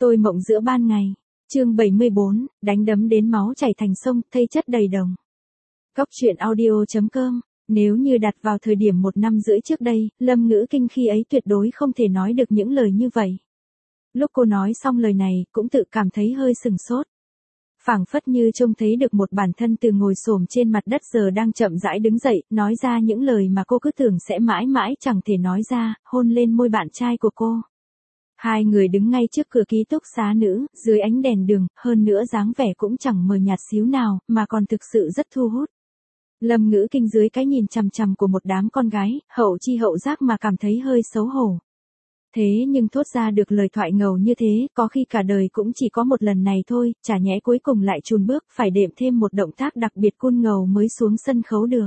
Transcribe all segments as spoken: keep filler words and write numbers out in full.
Tôi mộng giữa ban ngày. Chương bảy mươi bốn, đánh đấm đến máu chảy thành sông, thây chất đầy đồng. Góc truyện audio chấm com. Nếu như đặt vào thời điểm một năm rưỡi trước đây, Lâm Ngữ Kinh khi ấy tuyệt đối không thể nói được những lời như vậy. Lúc cô nói xong lời này, cũng tự cảm thấy hơi sừng sốt. Phảng phất như trông thấy được một bản thân từ ngồi xổm trên mặt đất giờ đang chậm rãi đứng dậy, nói ra những lời mà cô cứ tưởng sẽ mãi mãi chẳng thể nói ra, hôn lên môi bạn trai của cô. Hai người đứng ngay trước cửa ký túc xá nữ, dưới ánh đèn đường, hơn nữa dáng vẻ cũng chẳng mờ nhạt xíu nào, mà còn thực sự rất thu hút. Lâm Ngữ Kinh dưới cái nhìn chằm chằm của một đám con gái, hậu chi hậu giác mà cảm thấy hơi xấu hổ. Thế nhưng thốt ra được lời thoại ngầu như thế, có khi cả đời cũng chỉ có một lần này thôi, chả nhẽ cuối cùng lại chùn bước, phải đệm thêm một động tác đặc biệt cool ngầu mới xuống sân khấu được.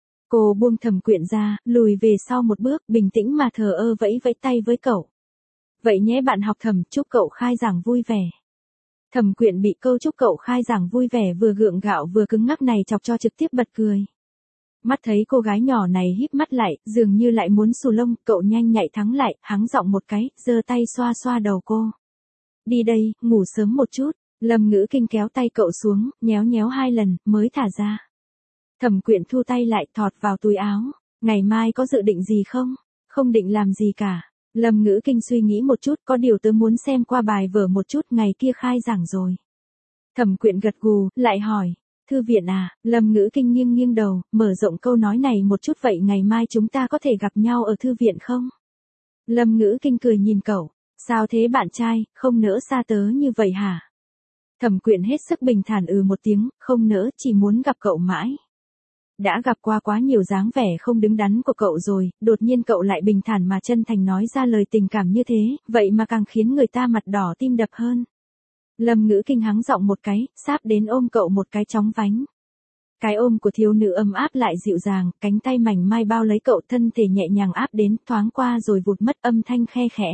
Cô buông Thẩm Quyện ra, lùi về sau một bước, bình tĩnh mà thờ ơ vẫy vẫy tay với cậu. Vậy nhé bạn học Thẩm, chúc cậu khai giảng vui vẻ. Thẩm Quyện bị câu chúc cậu khai giảng vui vẻ vừa gượng gạo vừa cứng ngắc này chọc cho trực tiếp bật cười. Mắt thấy cô gái nhỏ này híp mắt lại, dường như lại muốn xù lông, cậu nhanh nhạy thắng lại, hắng giọng một cái, giơ tay xoa xoa đầu cô. Đi đây, ngủ sớm một chút. Lâm Ngữ Kinh kéo tay cậu xuống, nhéo nhéo hai lần, mới thả ra. Thẩm Quyện thu tay lại, thọt vào túi áo. Ngày mai có dự định gì không? Không định làm gì cả. Lâm Ngữ Kinh suy nghĩ một chút, có điều tớ muốn xem qua bài vở một chút, ngày kia khai giảng rồi. Thẩm Quyện gật gù, lại hỏi. Thư viện à? Lâm Ngữ Kinh nghiêng nghiêng đầu, mở rộng câu nói này một chút, vậy ngày mai chúng ta có thể gặp nhau ở thư viện không? Lâm Ngữ Kinh cười nhìn cậu. Sao thế bạn trai, không nỡ xa tớ như vậy hả? Thẩm Quyện hết sức bình thản ừ một tiếng, không nỡ, chỉ muốn gặp cậu mãi. Đã gặp qua quá nhiều dáng vẻ không đứng đắn của cậu rồi, đột nhiên cậu lại bình thản mà chân thành nói ra lời tình cảm như thế, vậy mà càng khiến người ta mặt đỏ tim đập hơn. Lâm Ngữ Kinh hắng giọng một cái, sáp đến ôm cậu một cái chóng vánh. Cái ôm của thiếu nữ ấm áp lại dịu dàng, cánh tay mảnh mai bao lấy cậu, thân thể nhẹ nhàng áp đến, thoáng qua rồi vụt mất, âm thanh khe khẽ.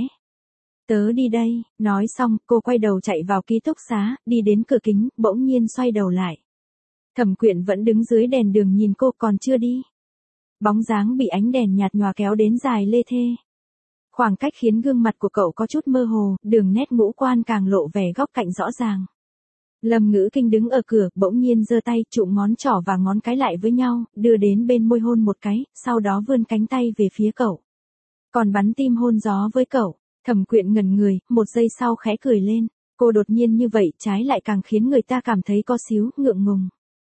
Tớ đi đây, nói xong, cô quay đầu chạy vào ký túc xá, đi đến cửa kính, bỗng nhiên xoay đầu lại. Thẩm Quyện vẫn đứng dưới đèn đường nhìn cô, còn chưa đi. Bóng dáng bị ánh đèn nhạt nhòa kéo đến dài lê thê. Khoảng cách khiến gương mặt của cậu có chút mơ hồ, đường nét ngũ quan càng lộ vẻ góc cạnh rõ ràng. Lâm Ngữ Kinh đứng ở cửa, bỗng nhiên giơ tay, trụm ngón trỏ và ngón cái lại với nhau, đưa đến bên môi hôn một cái, sau đó vươn cánh tay về phía cậu. Còn bắn tim hôn gió với cậu. Thẩm Quyện ngẩn người, một giây sau khẽ cười lên. Cô đột nhiên như vậy, trái lại càng khiến người ta cảm thấy có xíu ngượng ngùng.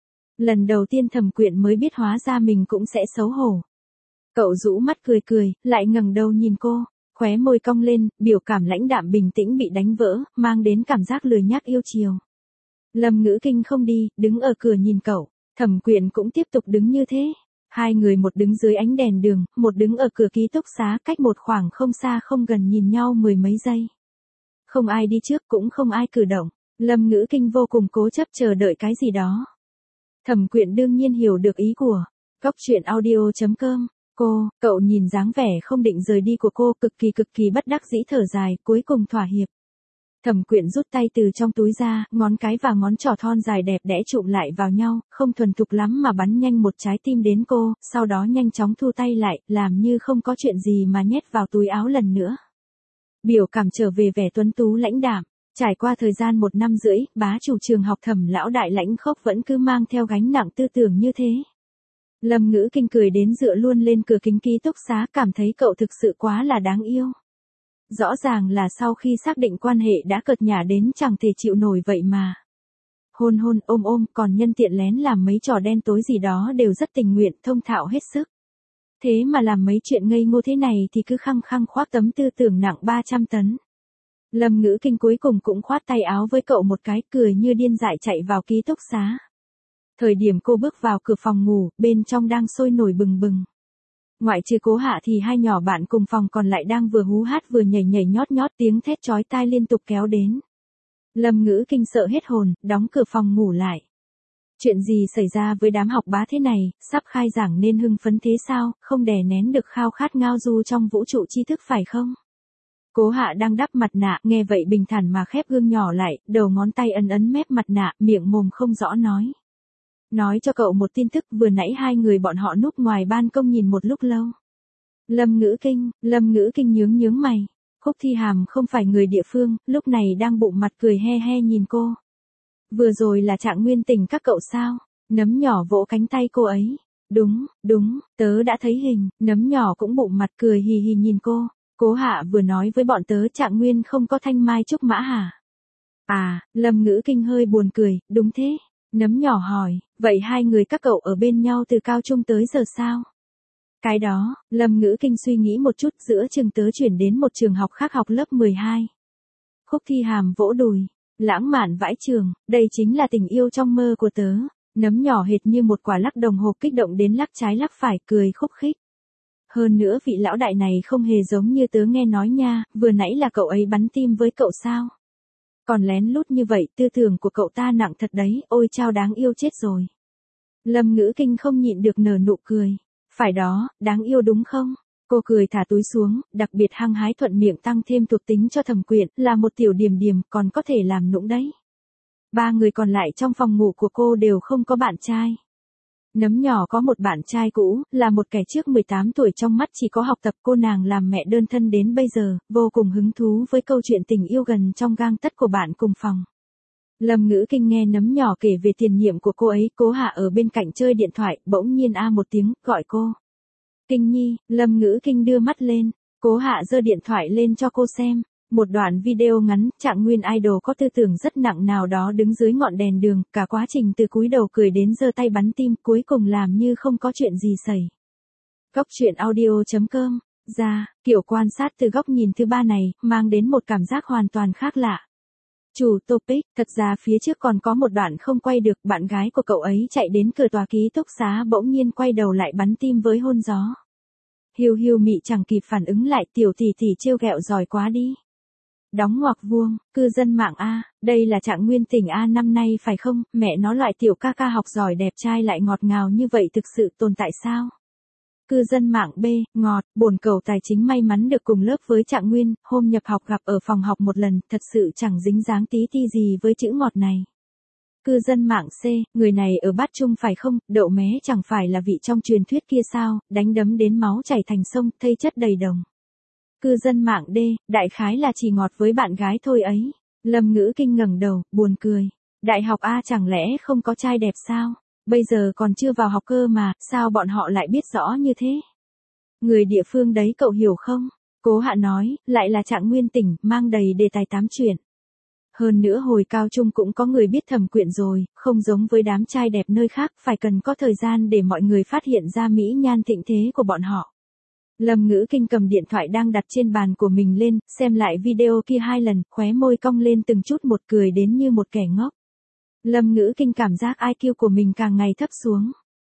Lần đầu tiên Thẩm Quyện mới biết hóa ra mình cũng sẽ xấu hổ. Cậu rũ mắt cười cười, lại ngẩng đầu nhìn cô, khóe môi cong lên, biểu cảm lãnh đạm bình tĩnh bị đánh vỡ, mang đến cảm giác lười nhác yêu chiều. Lâm Ngữ Kinh không đi, đứng ở cửa nhìn cậu, Thẩm Quyện cũng tiếp tục đứng như thế. Hai người một đứng dưới ánh đèn đường, một đứng ở cửa ký túc xá, cách một khoảng không xa không gần nhìn nhau mười mấy giây. Không ai đi trước cũng không ai cử động, Lâm Ngữ Kinh vô cùng cố chấp chờ đợi cái gì đó. Thẩm Quyện đương nhiên hiểu được ý của góc truyện audio chấm com. Cô, cậu nhìn dáng vẻ không định rời đi của cô, cực kỳ cực kỳ bất đắc dĩ thở dài, cuối cùng thỏa hiệp. Thẩm Quyện rút tay từ trong túi ra, ngón cái và ngón trỏ thon dài đẹp đẽ chụm lại vào nhau, không thuần thục lắm mà bắn nhanh một trái tim đến cô, sau đó nhanh chóng thu tay lại, làm như không có chuyện gì mà nhét vào túi áo lần nữa. Biểu cảm trở về vẻ tuấn tú lãnh đạm. Trải qua thời gian một năm rưỡi, bá chủ trường học Thẩm lão đại lãnh khốc vẫn cứ mang theo gánh nặng tư tưởng như thế. Lâm Ngữ Kinh cười đến dựa luôn lên cửa kính ký túc xá, cảm thấy cậu thực sự quá là đáng yêu. Rõ ràng là sau khi xác định quan hệ đã cợt nhả đến chẳng thể chịu nổi vậy mà. Hôn hôn ôm ôm, còn nhân tiện lén làm mấy trò đen tối gì đó đều rất tình nguyện, thông thạo hết sức. Thế mà làm mấy chuyện ngây ngô thế này thì cứ khăng khăng khoác tấm tư tưởng nặng ba trăm tấn. Lâm Ngữ Kinh cuối cùng cũng khoát tay áo với cậu một cái, cười như điên dại chạy vào ký túc xá. Thời điểm cô bước vào cửa phòng ngủ, bên trong đang sôi nổi bừng bừng. Ngoại trừ Cố Hạ thì hai nhỏ bạn cùng phòng còn lại đang vừa hú hát vừa nhảy nhảy nhót nhót, tiếng thét chói tai liên tục kéo đến. Lâm Ngữ Kinh sợ hết hồn, đóng cửa phòng ngủ lại. Chuyện gì xảy ra với đám học bá thế này, sắp khai giảng nên hưng phấn thế sao, không đè nén được khao khát ngao du trong vũ trụ tri thức phải không? Cố Hạ đang đắp mặt nạ, nghe vậy bình thản mà khép gương nhỏ lại, đầu ngón tay ấn ấn mép mặt nạ, miệng mồm không rõ nói. Nói cho cậu một tin tức, vừa nãy hai người bọn họ núp ngoài ban công nhìn một lúc lâu. Lâm Ngữ Kinh, Lâm Ngữ Kinh nhướng nhướng mày. Khúc Thi Hàm không phải người địa phương, lúc này đang bụng mặt cười he he nhìn cô. Vừa rồi là Trạng Nguyên Tình các cậu sao? Nấm nhỏ vỗ cánh tay cô ấy. Đúng, đúng, tớ đã thấy hình, nấm nhỏ cũng bụng mặt cười hì hì nhìn cô. Cố Hạ vừa nói với bọn tớ Trạng Nguyên không có thanh mai trúc mã hả? À, Lâm Ngữ Kinh hơi buồn cười, đúng thế. Nấm nhỏ hỏi, vậy hai người các cậu ở bên nhau từ cao trung tới giờ sao? Cái đó, Lâm Ngữ Kinh suy nghĩ một chút, giữa trường tớ chuyển đến một trường học khác học lớp mười hai. Khúc Thi Hàm vỗ đùi, lãng mạn vãi trường, đây chính là tình yêu trong mơ của tớ. Nấm nhỏ hệt như một quả lắc đồng hồ kích động đến lắc trái lắc phải, cười khúc khích. Hơn nữa vị lão đại này không hề giống như tớ nghe nói nha, vừa nãy là cậu ấy bắn tim với cậu sao? Còn lén lút như vậy, tư tưởng của cậu ta nặng thật đấy, ôi chao đáng yêu chết rồi. Lâm Ngữ Kinh không nhịn được nở nụ cười. Phải đó, đáng yêu đúng không? Cô cười thả túi xuống, đặc biệt hăng hái thuận miệng tăng thêm thuộc tính cho Thẩm Quyện, là một tiểu điềm điềm, còn có thể làm nũng đấy. Ba người còn lại trong phòng ngủ của cô đều không có bạn trai. Nấm nhỏ có một bạn trai cũ, là một kẻ trước mười tám tuổi trong mắt chỉ có học tập. Cô nàng làm mẹ đơn thân đến bây giờ, vô cùng hứng thú với câu chuyện tình yêu gần trong gang tấc của bạn cùng phòng. Lâm Ngữ Kinh nghe nấm nhỏ kể về tiền nhiệm của cô ấy, Cố Hạ ở bên cạnh chơi điện thoại, bỗng nhiên a một tiếng, gọi cô. Kinh Nhi, Lâm Ngữ Kinh đưa mắt lên, Cố Hạ giơ điện thoại lên cho cô xem. Một đoạn video ngắn, Trạng Nguyên idol có tư tưởng rất nặng nào đó đứng dưới ngọn đèn đường, cả quá trình từ cúi đầu cười đến giơ tay bắn tim, cuối cùng làm như không có chuyện gì xảy. Góc truyện audio chấm com, ra, kiểu quan sát từ góc nhìn thứ ba này, mang đến một cảm giác hoàn toàn khác lạ. Chủ topic, thật ra phía trước còn có một đoạn không quay được, bạn gái của cậu ấy chạy đến cửa tòa ký túc xá bỗng nhiên quay đầu lại bắn tim với hôn gió. Hiu hiu mị chẳng kịp phản ứng lại, tiểu tỷ tỷ trêu ghẹo giỏi quá đi. Đóng ngoặc vuông, cư dân mạng A, đây là Trạng Nguyên Tình A năm nay phải không, mẹ nó loại tiểu ca ca học giỏi đẹp trai lại ngọt ngào như vậy thực sự tồn tại sao? Cư dân mạng B, ngọt, bổn cầu tài chính may mắn được cùng lớp với Trạng Nguyên, hôm nhập học gặp ở phòng học một lần, thật sự chẳng dính dáng tí ti gì với chữ ngọt này. Cư dân mạng C, người này ở bát trung phải không, đậu mé chẳng phải là vị trong truyền thuyết kia sao, đánh đấm đến máu chảy thành sông, thây chất đầy đồng. Cư dân mạng D, đại khái là chỉ ngọt với bạn gái thôi ấy. Lâm Ngữ Kinh ngẩng đầu, buồn cười. Đại học A chẳng lẽ không có trai đẹp sao? Bây giờ còn chưa vào học cơ mà, sao bọn họ lại biết rõ như thế? Người địa phương đấy cậu hiểu không? Cố Hạ nói, lại là Trạng Nguyên Tình, mang đầy đề tài tám chuyện. Hơn nữa hồi cao trung cũng có người biết Thẩm Quyện rồi, không giống với đám trai đẹp nơi khác, phải cần có thời gian để mọi người phát hiện ra mỹ nhan thịnh thế của bọn họ. Lâm Ngữ Kinh cầm điện thoại đang đặt trên bàn của mình lên, xem lại video kia hai lần, khóe môi cong lên từng chút một, cười đến như một kẻ ngốc. Lâm Ngữ Kinh cảm giác i kiu của mình càng ngày thấp xuống.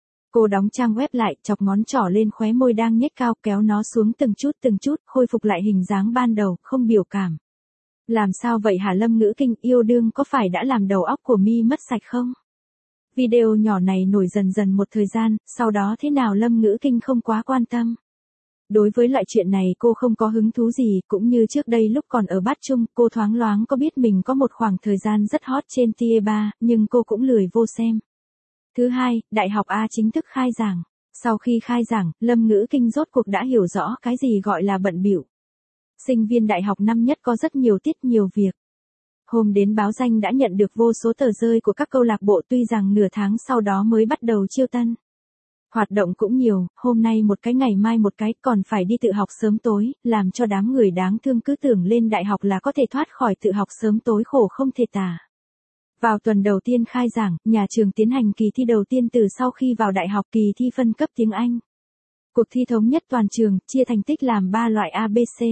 Cô đóng trang web lại, chọc ngón trỏ lên khóe môi đang nhếch cao, kéo nó xuống từng chút từng chút, khôi phục lại hình dáng ban đầu, không biểu cảm. Làm sao vậy hả Lâm Ngữ Kinh, yêu đương có phải đã làm đầu óc của mi mất sạch không? Video nhỏ này nổi dần dần một thời gian, sau đó thế nào Lâm Ngữ Kinh không quá quan tâm. Đối với loại chuyện này cô không có hứng thú gì, cũng như trước đây lúc còn ở bát trung, cô thoáng loáng có biết mình có một khoảng thời gian rất hot trên T A ba, nhưng cô cũng lười vô xem. Thứ hai, Đại học A chính thức khai giảng. Sau khi khai giảng, Lâm Ngữ Kinh rốt cuộc đã hiểu rõ cái gì gọi là bận bịu. Sinh viên đại học năm nhất có rất nhiều tiết nhiều việc. Hôm đến báo danh đã nhận được vô số tờ rơi của các câu lạc bộ, tuy rằng nửa tháng sau đó mới bắt đầu chiêu tân. Hoạt động cũng nhiều, hôm nay một cái ngày mai một cái, còn phải đi tự học sớm tối, làm cho đám người đáng thương cứ tưởng lên đại học là có thể thoát khỏi tự học sớm tối khổ không thể tả. Vào tuần đầu tiên khai giảng, nhà trường tiến hành kỳ thi đầu tiên từ sau khi vào đại học, kỳ thi phân cấp tiếng Anh. Cuộc thi thống nhất toàn trường, chia thành tích làm ba loại A B C.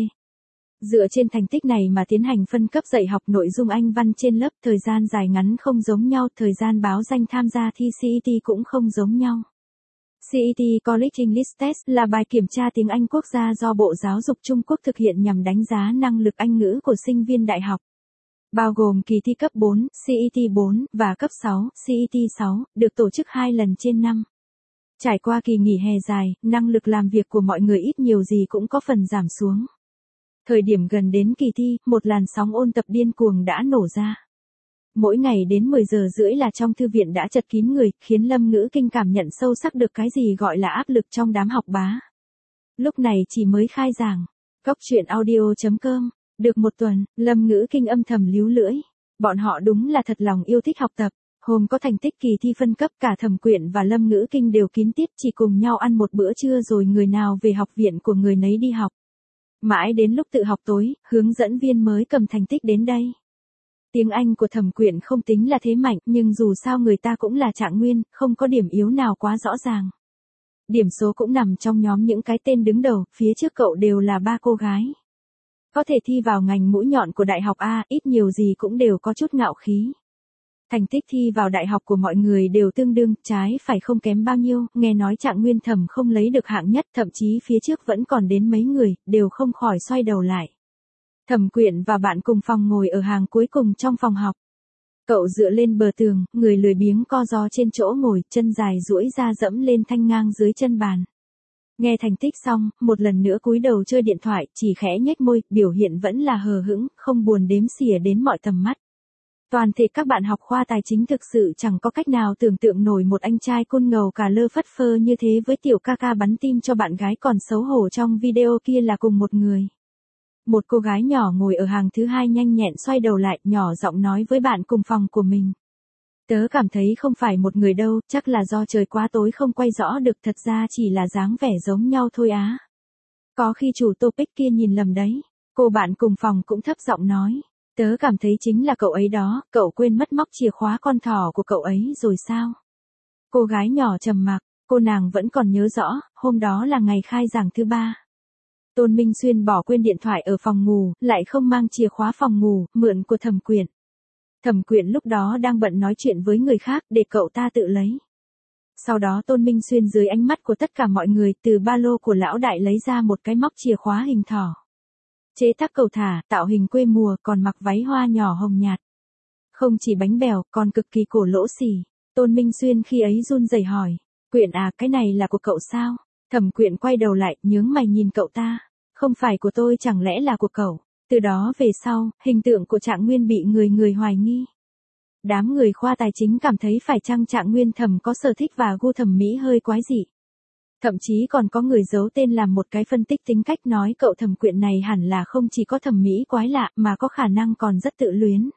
Dựa trên thành tích này mà tiến hành phân cấp dạy học nội dung Anh văn trên lớp, thời gian dài ngắn không giống nhau, thời gian báo danh tham gia thi xê e tê cũng không giống nhau. xê e tê College English Test là bài kiểm tra tiếng Anh quốc gia do Bộ Giáo dục Trung Quốc thực hiện nhằm đánh giá năng lực Anh ngữ của sinh viên đại học. Bao gồm kỳ thi cấp bốn, xê e tê bốn, và cấp sáu, xê e tê sáu, được tổ chức hai lần trên năm. Trải qua kỳ nghỉ hè dài, năng lực làm việc của mọi người ít nhiều gì cũng có phần giảm xuống. Thời điểm gần đến kỳ thi, một làn sóng ôn tập điên cuồng đã nổ ra. Mỗi ngày đến mười giờ rưỡi là trong thư viện đã chật kín người, khiến Lâm Ngữ Kinh cảm nhận sâu sắc được cái gì gọi là áp lực trong đám học bá. Lúc này chỉ mới khai giảng, Cóc truyện audio chấm com. Được một tuần, Lâm Ngữ Kinh âm thầm líu lưỡi. Bọn họ đúng là thật lòng yêu thích học tập. Hôm có thành tích kỳ thi phân cấp, cả Thẩm Quyện và Lâm Ngữ Kinh đều kín tiết, chỉ cùng nhau ăn một bữa trưa rồi người nào về học viện của người nấy đi học. Mãi đến lúc tự học tối, hướng dẫn viên mới cầm thành tích đến đây. Tiếng Anh của Thẩm Quyện không tính là thế mạnh, nhưng dù sao người ta cũng là trạng nguyên, không có điểm yếu nào quá rõ ràng. Điểm số cũng nằm trong nhóm những cái tên đứng đầu, phía trước cậu đều là ba cô gái. Có thể thi vào ngành mũi nhọn của đại học A, ít nhiều gì cũng đều có chút ngạo khí. Thành tích thi vào đại học của mọi người đều tương đương, trái phải không kém bao nhiêu, nghe nói Trạng Nguyên Thẩm không lấy được hạng nhất, thậm chí phía trước vẫn còn đến mấy người, đều không khỏi xoay đầu lại. Thẩm Quyện và bạn cùng phòng ngồi ở hàng cuối cùng trong phòng học. Cậu dựa lên bờ tường, người lười biếng co ro trên chỗ ngồi, chân dài duỗi ra dẫm lên thanh ngang dưới chân bàn. Nghe thành tích xong, một lần nữa cúi đầu chơi điện thoại, chỉ khẽ nhếch môi, biểu hiện vẫn là hờ hững, không buồn đếm xỉa đến mọi tầm mắt. Toàn thể các bạn học khoa tài chính thực sự chẳng có cách nào tưởng tượng nổi một anh trai côn ngầu cả lơ phất phơ như thế với tiểu ca ca bắn tim cho bạn gái còn xấu hổ trong video kia là cùng một người. Một cô gái nhỏ ngồi ở hàng thứ hai nhanh nhẹn xoay đầu lại, nhỏ giọng nói với bạn cùng phòng của mình. Tớ cảm thấy không phải một người đâu, chắc là do trời quá tối không quay rõ được, thật ra chỉ là dáng vẻ giống nhau thôi á. Có khi chủ topic kia nhìn lầm đấy. Cô bạn cùng phòng cũng thấp giọng nói. Tớ cảm thấy chính là cậu ấy đó, cậu quên mất móc chìa khóa con thỏ của cậu ấy rồi sao? Cô gái nhỏ trầm mặc, cô nàng vẫn còn nhớ rõ, hôm đó là ngày khai giảng thứ ba. Tôn Minh Xuyên bỏ quên điện thoại ở phòng ngủ, lại không mang chìa khóa phòng ngủ, mượn của Thẩm Quyện. Thẩm Quyện lúc đó đang bận nói chuyện với người khác, để cậu ta tự lấy. Sau đó Tôn Minh Xuyên dưới ánh mắt của tất cả mọi người, từ ba lô của lão đại lấy ra một cái móc chìa khóa hình thỏ. Chế tác cầu thả, tạo hình quê mùa, còn mặc váy hoa nhỏ hồng nhạt. Không chỉ bánh bèo, còn cực kỳ cổ lỗ xỉ. Tôn Minh Xuyên khi ấy run rẩy hỏi. Quyện à, cái này là của cậu sao? Thẩm Quyện quay đầu lại, nhướng mày nhìn cậu ta. Không phải của tôi, chẳng lẽ là của cậu? Từ đó về sau, hình tượng của Trạng Nguyên bị người người hoài nghi. Đám người khoa tài chính cảm thấy phải chăng Trạng Nguyên Thẩm có sở thích và gu thẩm mỹ hơi quái dị. Thậm chí còn có người giấu tên làm một cái phân tích tính cách, nói cậu Thẩm Quyện này hẳn là không chỉ có thẩm mỹ quái lạ mà có khả năng còn rất tự luyến.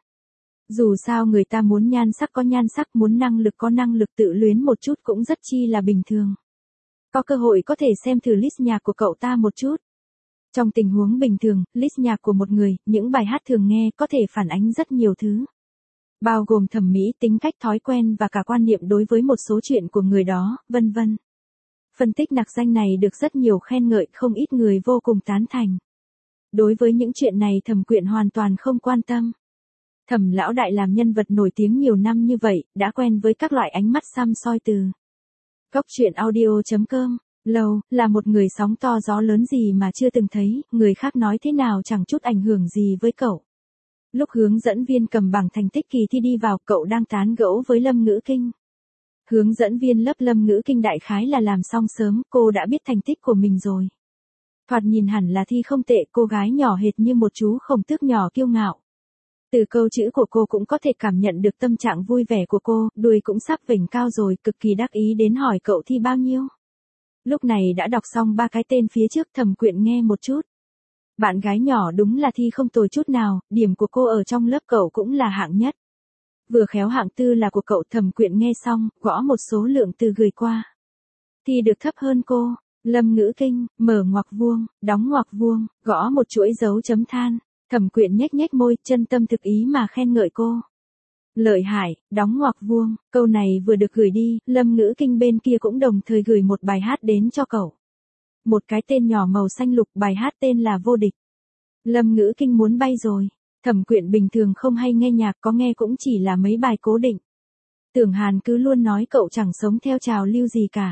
Dù sao người ta muốn nhan sắc có nhan sắc, muốn năng lực có năng lực, tự luyến một chút cũng rất chi là bình thường. Có cơ hội có thể xem thử list nhạc của cậu ta một chút. Trong tình huống bình thường, list nhạc của một người, những bài hát thường nghe có thể phản ánh rất nhiều thứ. Bao gồm thẩm mỹ, tính cách, thói quen và cả quan niệm đối với một số chuyện của người đó, vân vân. Phân tích nặc danh này được rất nhiều khen ngợi, không ít người vô cùng tán thành. Đối với những chuyện này Thẩm Quyện hoàn toàn không quan tâm. Thẩm lão đại làm nhân vật nổi tiếng nhiều năm như vậy, đã quen với các loại ánh mắt săm soi từ. Cóc truyện audio chấm com. Lâu, là một người sóng to gió lớn gì mà chưa từng thấy, người khác nói thế nào chẳng chút ảnh hưởng gì với cậu. Lúc hướng dẫn viên cầm bảng thành tích kỳ thi đi vào, cậu đang tán gẫu với Lâm Ngữ Kinh. Hướng dẫn viên lớp Lâm Ngữ Kinh đại khái là làm xong sớm, cô đã biết thành tích của mình rồi. Thoạt nhìn hẳn là thi không tệ, cô gái nhỏ hệt như một chú khổng tước nhỏ kiêu ngạo. Từ câu chữ của cô cũng có thể cảm nhận được tâm trạng vui vẻ của cô, đuôi cũng sắp vểnh cao rồi, cực kỳ đắc ý đến hỏi cậu thi bao nhiêu. Lúc này đã đọc xong ba cái tên phía trước, Thẩm Quyện nghe một chút. Bạn gái nhỏ đúng là thi không tồi chút nào, điểm của cô ở trong lớp cậu cũng là hạng nhất. Vừa khéo hạng tư là của cậu. Thẩm Quyện nghe xong, gõ một số lượng từ gửi qua. Thi được thấp hơn cô. Lâm Ngữ Kinh, mở ngoặc vuông, đóng ngoặc vuông, gõ một chuỗi dấu chấm than. Thẩm Quyện nhếch nhếch môi, chân tâm thực ý mà khen ngợi cô. Lợi hại, đóng ngoặc vuông, câu này vừa được gửi đi, Lâm Ngữ Kinh bên kia cũng đồng thời gửi một bài hát đến cho cậu. Một cái tên nhỏ màu xanh lục, bài hát tên là Vô Địch. Lâm Ngữ Kinh muốn bay rồi. Thẩm Quyện bình thường không hay nghe nhạc, có nghe cũng chỉ là mấy bài cố định. Tưởng Hàn cứ luôn nói cậu chẳng sống theo trào lưu gì cả.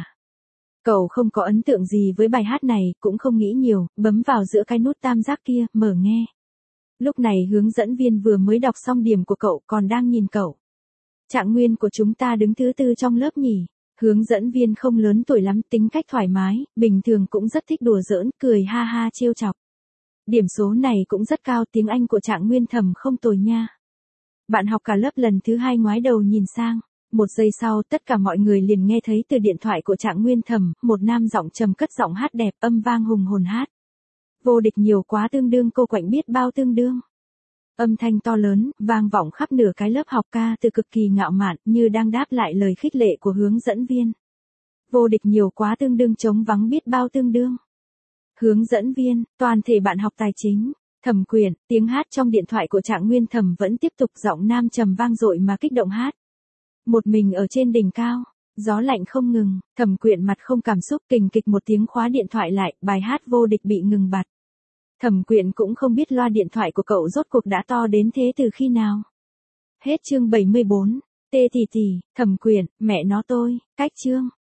Cậu không có ấn tượng gì với bài hát này, cũng không nghĩ nhiều, bấm vào giữa cái nút tam giác kia, mở nghe. Lúc này hướng dẫn viên vừa mới đọc xong điểm của cậu, còn đang nhìn cậu. Trạng nguyên của chúng ta đứng thứ tư trong lớp nhỉ. Hướng dẫn viên không lớn tuổi lắm, tính cách thoải mái, bình thường cũng rất thích đùa giỡn, cười ha ha trêu chọc. Điểm số này cũng rất cao, tiếng Anh của Trạng Nguyên Thẩm không tồi nha. Bạn học cả lớp lần thứ hai ngoái đầu nhìn sang. Một giây sau, tất cả mọi người liền nghe thấy từ điện thoại của Trạng Nguyên Thẩm, một nam giọng trầm cất giọng hát đẹp, âm vang hùng hồn hát. Vô địch nhiều quá tương đương cô quạnh biết bao tương đương. Âm thanh to lớn, vang vọng khắp nửa cái lớp học ca từ cực kỳ ngạo mạn như đang đáp lại lời khích lệ của hướng dẫn viên. Vô địch nhiều quá tương đương trống vắng biết bao tương đương. Hướng dẫn viên, toàn thể bạn học tài chính, Thẩm Quyển, tiếng hát trong điện thoại của Trạng Nguyên Thẩm vẫn tiếp tục giọng nam trầm vang dội mà kích động hát. Một mình ở trên đỉnh cao, gió lạnh không ngừng, Thẩm Quyển mặt không cảm xúc kình kịch một tiếng khóa điện thoại lại, bài hát vô địch bị ngừng bặt. Thẩm Quyển cũng không biết loa điện thoại của cậu rốt cuộc đã to đến thế từ khi nào. Hết chương bảy mươi bốn, tê tỷ tỷ, Thẩm Quyển, mẹ nó tôi, cách chương.